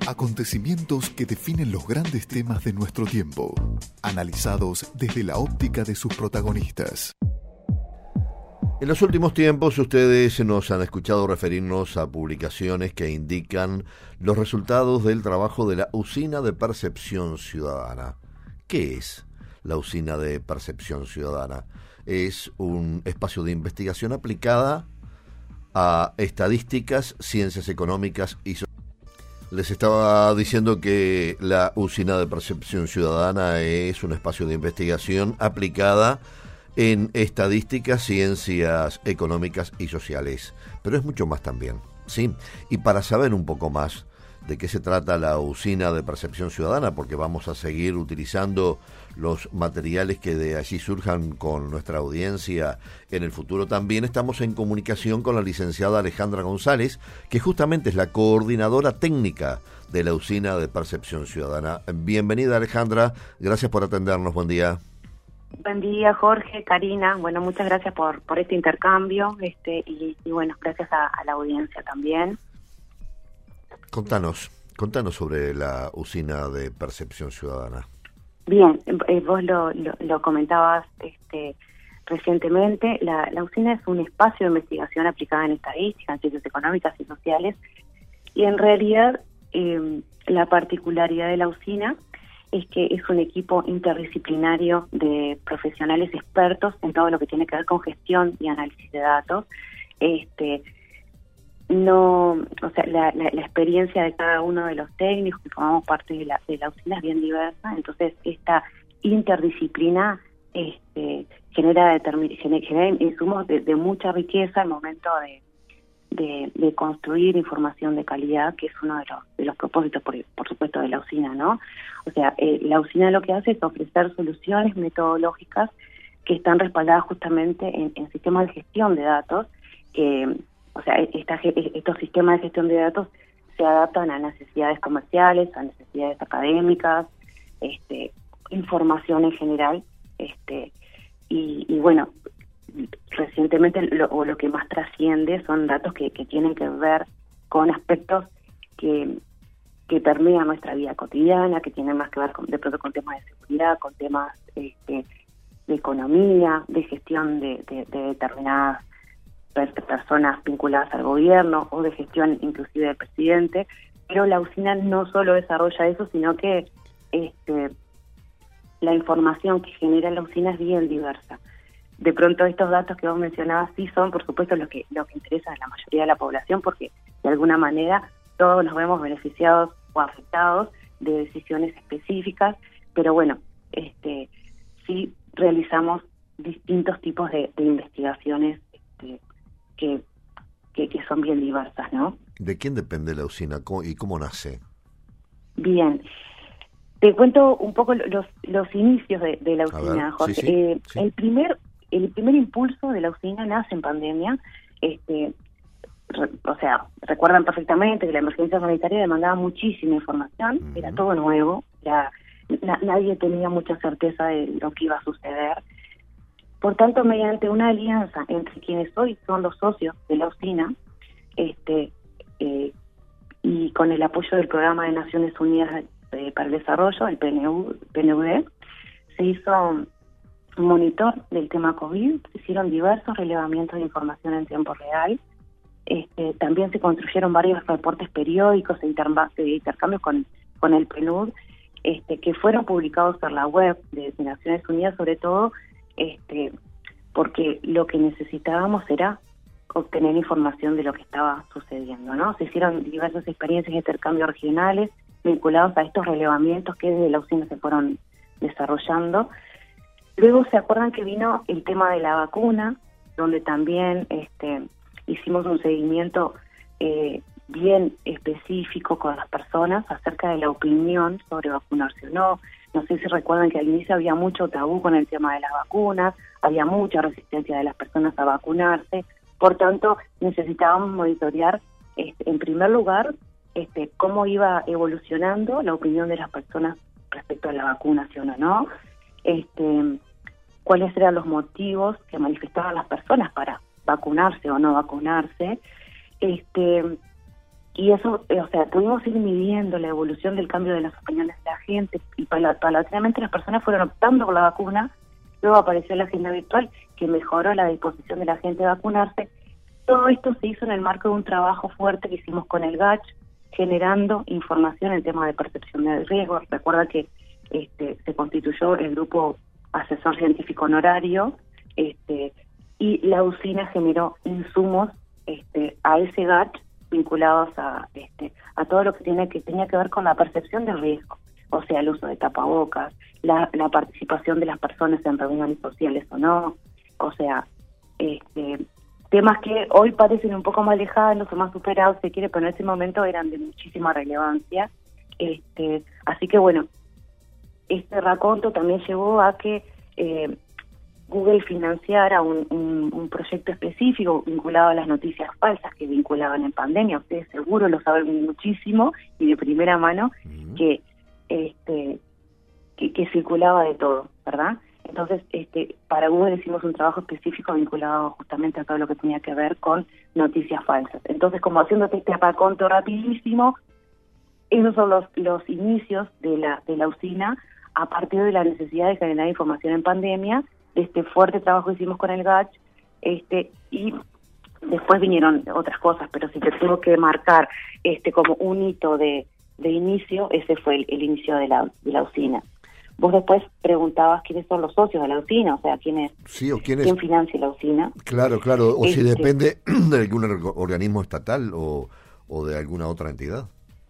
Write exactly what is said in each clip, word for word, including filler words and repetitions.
Acontecimientos que definen los grandes temas de nuestro tiempo, analizados desde la óptica de sus protagonistas. En los últimos tiempos ustedes nos han escuchado referirnos a publicaciones que indican los resultados del trabajo de la Usina de Percepción Ciudadana. ¿Qué es la Usina de Percepción Ciudadana? Es un espacio de investigación aplicada a estadísticas, ciencias económicas y sociales. Les estaba diciendo que la Usina de Percepción Ciudadana es un espacio de investigación aplicada en estadísticas, ciencias económicas y sociales, pero es mucho más también, ¿sí? Y para saber un poco más de qué se trata la Usina de Percepción Ciudadana, porque vamos a seguir utilizando los materiales que de allí surjan con nuestra audiencia en el futuro, también estamos en comunicación con la licenciada Alejandra González, que justamente es la coordinadora técnica de la Usina de Percepción Ciudadana. Bienvenida, Alejandra, gracias por atendernos, buen día. Buen día, Jorge, Karina. Bueno, muchas gracias por, por este intercambio este y, y bueno, gracias a, a la audiencia también. Contanos, contanos sobre la Usina de Percepción Ciudadana. Bien, eh, vos lo, lo, lo comentabas este, recientemente. La, la Usina es un espacio de investigación aplicada en estadística, en ciencias económicas y sociales. Y en realidad, eh, la particularidad de la Usina es que es un equipo interdisciplinario de profesionales expertos en todo lo que tiene que ver con gestión y análisis de datos. Este, no, o sea, la, la, la experiencia de cada uno de los técnicos que formamos parte de la, de la Usina es bien diversa, entonces esta interdisciplina este, genera, determin, genera insumos de, de mucha riqueza al momento de De, de construir información de calidad, que es uno de los, de los propósitos, por, por supuesto, de la Usina, ¿no? O sea, eh, la Usina lo que hace es ofrecer soluciones metodológicas que están respaldadas justamente en, en sistemas de gestión de datos, que, o sea, esta, estos sistemas de gestión de datos se adaptan a necesidades comerciales, a necesidades académicas, este, información en general, este, y, y bueno, recientemente lo, o lo que más trasciende son datos que, que tienen que ver con aspectos que, que permean nuestra vida cotidiana, que tienen más que ver con, de pronto con temas de seguridad, con temas este, de economía, de gestión de, de, de determinadas personas vinculadas al gobierno o de gestión inclusive del presidente, pero la Usina no solo desarrolla eso, sino que este, la información que genera la Usina es bien diversa. De pronto estos datos que vos mencionabas sí son, por supuesto, lo que lo que interesa a la mayoría de la población, porque de alguna manera todos nos vemos beneficiados o afectados de decisiones específicas, pero bueno, este sí realizamos distintos tipos de, de investigaciones este, que, que que son bien diversas, ¿no? ¿De quién depende la Usina y cómo nace? Bien. Te cuento un poco los los inicios de, de la Usina, ver, Jorge. Sí, sí, eh, sí. El primer El primer impulso de la Usina nace en pandemia, este, re, o sea, recuerdan perfectamente que la emergencia sanitaria demandaba muchísima información, uh-huh. Era todo nuevo, era, na, nadie tenía mucha certeza de lo que iba a suceder. Por tanto, mediante una alianza entre quienes hoy son los socios de la Usina, este, eh, y con el apoyo del Programa de Naciones Unidas eh, para el Desarrollo, el P N U D, se hizo un monitor del tema COVID, se hicieron diversos relevamientos de información en tiempo real, este, también se construyeron varios reportes periódicos e de intercambios con, con el P N U D, este, que fueron publicados por la web de, de Naciones Unidas, sobre todo este, porque lo que necesitábamos era obtener información de lo que estaba sucediendo, ¿no? Se hicieron diversas experiencias de intercambio regionales vinculados a estos relevamientos que desde la Usina se fueron desarrollando. Luego se acuerdan que vino el tema de la vacuna, donde también este, hicimos un seguimiento eh, bien específico con las personas acerca de la opinión sobre vacunarse o no. No sé si recuerdan que al inicio había mucho tabú con el tema de las vacunas, había mucha resistencia de las personas a vacunarse, por tanto necesitábamos monitorear este, en primer lugar este, cómo iba evolucionando la opinión de las personas respecto a la vacunación o no, este, cuáles eran los motivos que manifestaban las personas para vacunarse o no vacunarse, este, y eso, o sea, pudimos ir midiendo la evolución del cambio de las opiniones de la gente, y paulatinamente las personas fueron optando por la vacuna. Luego apareció la agenda virtual que mejoró la disposición de la gente a vacunarse. Todo esto se hizo en el marco de un trabajo fuerte que hicimos con el G A C H, generando información en temas de percepción de riesgo. Recuerda que este, se constituyó el grupo asesor científico honorario, este, y la usina generó insumos este, a ese G A C H vinculados a este, a todo lo que tiene que tenía que ver con la percepción del riesgo, o sea, el uso de tapabocas, la, la participación de las personas en reuniones sociales o no, o sea, este, temas que hoy parecen un poco más lejanos o más superados, se quiere, pero en ese momento eran de muchísima relevancia. Este, así que bueno, este raconto también llevó a que eh, Google financiara un, un, un proyecto específico vinculado a las noticias falsas que vinculaban en pandemia. Ustedes seguro lo saben muchísimo y de primera mano, uh-huh. que este que, que circulaba de todo, ¿verdad? Entonces, este para Google hicimos un trabajo específico vinculado justamente a todo lo que tenía que ver con noticias falsas. Entonces, como haciéndote este raconto rapidísimo, esos son los, los inicios de la, de la usina a partir de la necesidad de generar información en pandemia, de este fuerte trabajo que hicimos con el G A C H, este, y después vinieron otras cosas, pero si te tengo que marcar este como un hito de, de inicio, ese fue el, el inicio de la, de la usina. Vos después preguntabas quiénes son los socios de la usina, o sea, quién es, sí, o quién, es... quién financia la usina. Claro, claro, o este... si depende de algún organismo estatal o, o de alguna otra entidad.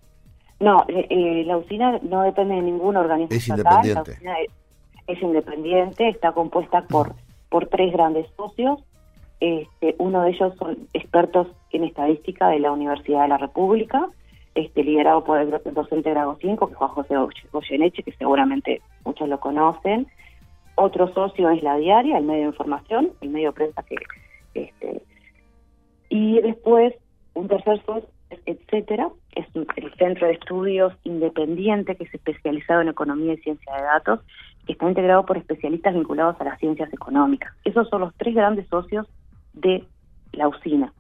No, eh, eh, la usina no depende de ningún organismo es estatal. Independiente. La usina es, es independiente, está compuesta por, por tres grandes socios. Este, uno de ellos son expertos en estadística de la Universidad de la República, este, liderado por el docente grado cinco, que es Juan José Goyeneche, que seguramente muchos lo conocen. Otro socio es La Diaria, el medio de información, el medio de prensa que... este y después, un tercer socio, etcétera, es el Centro de Estudios Independiente, que es especializado en economía y ciencia de datos, que está integrado por especialistas vinculados a las ciencias económicas. Esos son los tres grandes socios de la usina.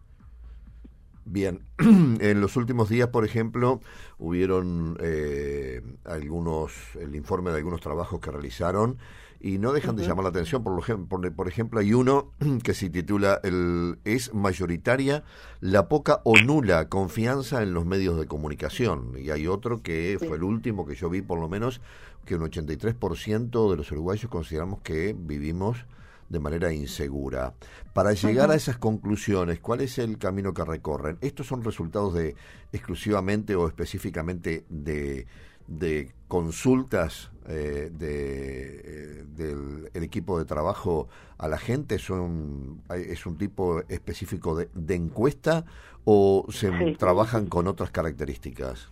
Bien, en los últimos días, por ejemplo, hubieron eh, algunos, el informe de algunos trabajos que realizaron y no dejan uh-huh. de llamar la atención. Por, por, por ejemplo, hay uno que se titula el ¿Es mayoritaria la poca o nula confianza en los medios de comunicación? Y hay otro que sí. fue el último que yo vi, por lo menos, que un ochenta y tres por ciento de los uruguayos consideramos que vivimos de manera insegura. Para llegar uh-huh. a esas conclusiones, ¿cuál es el camino que recorren? ¿Estos son resultados de exclusivamente o específicamente de, de consultas eh, de, eh, del el equipo de trabajo a la gente? ¿Son, ¿Es un tipo específico de, de encuesta o se sí. trabajan con otras características?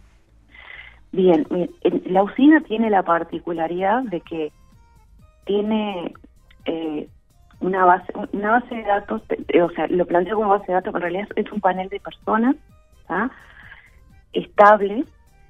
Bien, la usina tiene la particularidad de que tiene... Eh, una base una base de datos, o sea, lo planteo como base de datos, pero en realidad es un panel de personas ¿ah? estables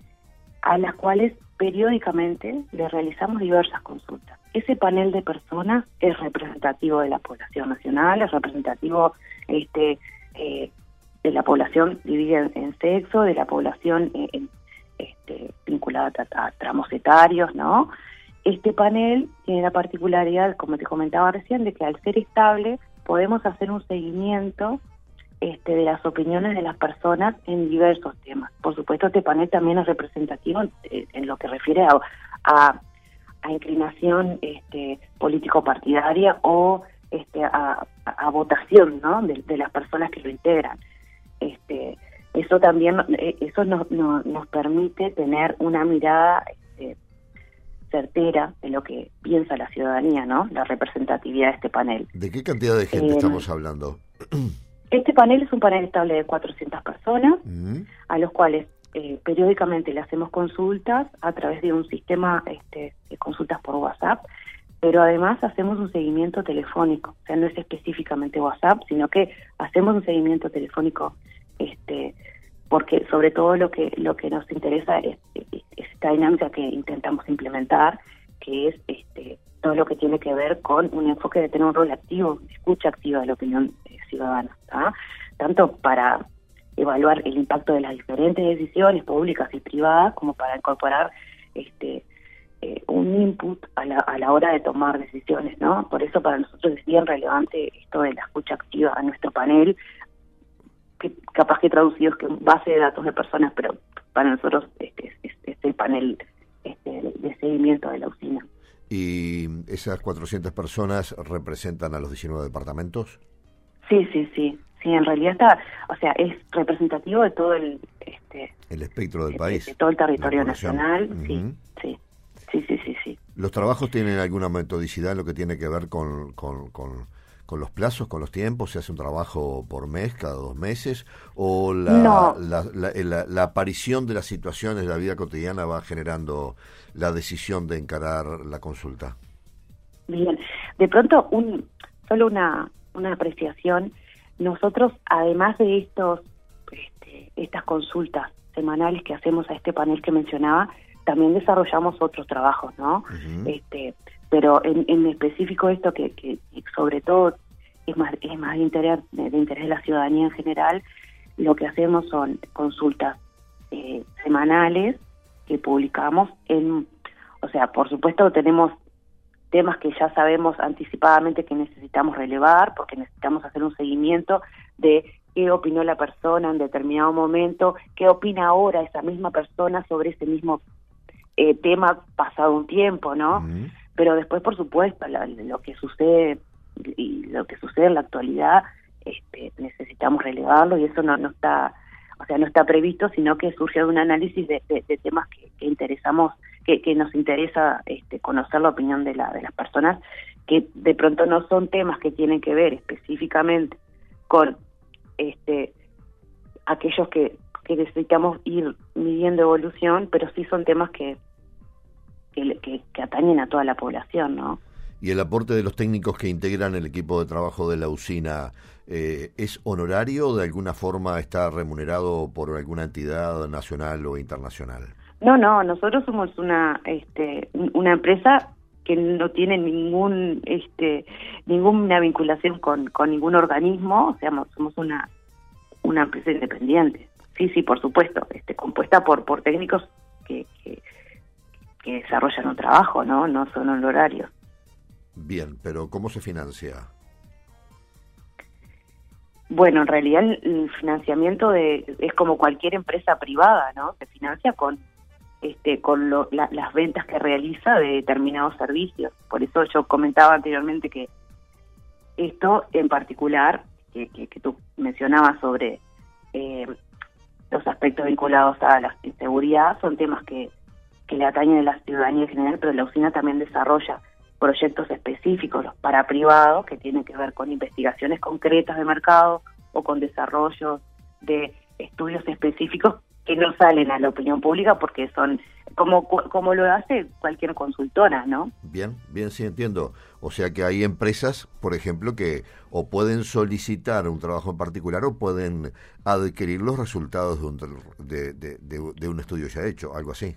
a las cuales periódicamente le realizamos diversas consultas. Ese panel de personas es representativo de la población nacional, es representativo este eh, de la población dividida en, en sexo, de la población eh, en, este, vinculada a, a tramos etarios, ¿no? Este panel tiene la particularidad, como te comentaba recién, de que al ser estable podemos hacer un seguimiento este, de las opiniones de las personas en diversos temas. Por supuesto, este panel también es representativo en, en lo que refiere a, a, a inclinación este, político-partidaria o este, a, a, a votación, ¿no? de, de las personas que lo integran. Este, eso también eso nos, nos, nos permite tener una mirada este, certera de lo que piensa la ciudadanía, ¿no? La representatividad de este panel. ¿De qué cantidad de gente eh, estamos hablando? Este panel es un panel estable de cuatrocientas personas, uh-huh. a los cuales eh, periódicamente le hacemos consultas a través de un sistema este, de consultas por WhatsApp, pero además hacemos un seguimiento telefónico, o sea, no es específicamente WhatsApp, sino que hacemos un seguimiento telefónico, este, porque sobre todo lo que lo que nos interesa es, es esta dinámica que intentamos implementar, que es este todo lo que tiene que ver con un enfoque de tener un rol activo, escucha activa de la opinión eh, ciudadana, ¿tá? Tanto para evaluar el impacto de las diferentes decisiones públicas y privadas como para incorporar este eh, un input a la, a la hora de tomar decisiones, ¿no? Por eso para nosotros es bien relevante esto de la escucha activa a nuestro panel, que capaz que traducidos que base de datos de personas, pero para nosotros este es, es, es el panel este, de seguimiento de la usina. ¿Y esas cuatrocientas personas representan a los diecinueve departamentos? Sí, sí, sí. Sí, en realidad está, o sea, es representativo de todo el este el espectro del de, país. De todo el territorio nacional, uh-huh. sí, sí. Sí, sí, sí, sí. ¿Los trabajos tienen alguna metodicidad en lo que tiene que ver con, con, con, con los plazos, con los tiempos? ¿Se hace un trabajo por mes, cada dos meses? ¿O la, no. la, la, la, la aparición de las situaciones de la vida cotidiana va generando la decisión de encarar la consulta? Bien, de pronto, un solo una, una apreciación. Nosotros, además de estos este, estas consultas semanales que hacemos a este panel que mencionaba, también desarrollamos otros trabajos, ¿no? Uh-huh. Este, pero en, en específico esto que, que sobre todo es más es más de interés, de, de interés de la ciudadanía en general, lo que hacemos son consultas eh, semanales que publicamos en, o sea, por supuesto tenemos temas que ya sabemos anticipadamente que necesitamos relevar, porque necesitamos hacer un seguimiento de qué opinó la persona en determinado momento, qué opina ahora esa misma persona sobre ese mismo eh, tema pasado un tiempo, ¿no? Uh-huh. Pero después, por supuesto, la, lo que sucede y lo que sucede en la actualidad, este, necesitamos relevarlo y eso no, no está, o sea, no está previsto, sino que surge de un análisis de, de, de temas que, que interesamos, que, que nos interesa este, conocer la opinión de la de las personas, que de pronto no son temas que tienen que ver específicamente con este aquellos que, que necesitamos ir midiendo evolución, pero sí son temas que que, que que atañen a toda la población, ¿no? ¿Y el aporte de los técnicos que integran el equipo de trabajo de la usina eh, es honorario o de alguna forma está remunerado por alguna entidad nacional o internacional? No, no, nosotros somos una este una empresa que no tiene ningún este ninguna vinculación con, con ningún organismo, o sea, somos una una empresa independiente. Sí, sí, por supuesto, este compuesta por por técnicos que que, que desarrollan un trabajo, ¿no? No son honorarios. Bien, pero ¿cómo se financia? Bueno, en realidad el, el financiamiento de es como cualquier empresa privada, ¿no? Se financia con este con lo, la, las ventas que realiza de determinados servicios. Por eso yo comentaba anteriormente que esto en particular, que, que, que tú mencionabas sobre eh, los aspectos vinculados a la inseguridad, son temas que, que le atañen a la ciudadanía en general, pero la usina también desarrolla proyectos específicos para privados que tienen que ver con investigaciones concretas de mercado o con desarrollos de estudios específicos que no salen a la opinión pública porque son como como lo hace cualquier consultora, ¿no? Bien, bien, sí entiendo. O sea que hay empresas, por ejemplo, que o pueden solicitar un trabajo en particular o pueden adquirir los resultados de un, de, de, de, de un estudio ya hecho, algo así.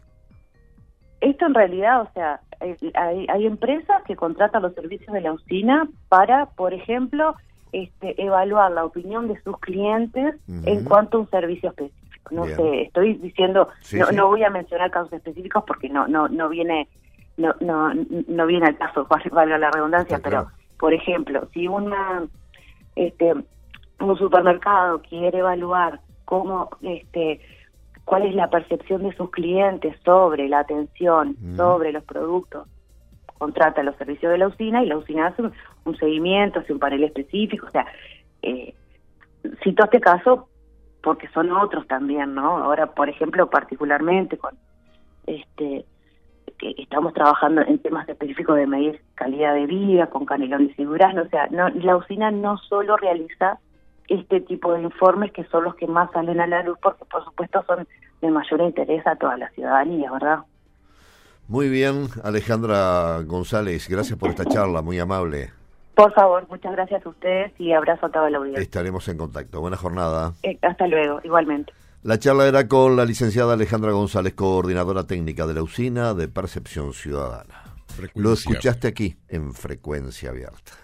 Esto en realidad, o sea, hay, hay empresas que contratan los servicios de la usina para, por ejemplo, este, evaluar la opinión de sus clientes uh-huh. en cuanto a un servicio específico. No Bien. sé, estoy diciendo, sí, no, sí. no voy a mencionar casos específicos porque no no no viene no no no viene al caso, valga la redundancia, Está pero claro. por ejemplo, si una este un supermercado quiere evaluar cómo este cuál es la percepción de sus clientes sobre la atención, mm. sobre los productos, contrata los servicios de la usina y la usina hace un, un seguimiento, hace un panel específico, o sea, eh, cito este caso porque son otros también, ¿no? Ahora, por ejemplo, particularmente con este que estamos trabajando en temas específicos de medir calidad de vida, con canelones y durazno, o sea, no, la usina no solo realiza este tipo de informes que son los que más salen a la luz porque por supuesto son de mayor interés a toda la ciudadanía, ¿verdad? Muy bien, Alejandra González, gracias por esta charla, muy amable. Por favor, muchas gracias a ustedes y abrazo a toda la audiencia. Estaremos en contacto. Buena jornada. Eh, hasta luego, igualmente. La charla era con la licenciada Alejandra González, coordinadora técnica de la usina de Percepción Ciudadana. Frecuencia. Lo escuchaste aquí en Frecuencia Abierta.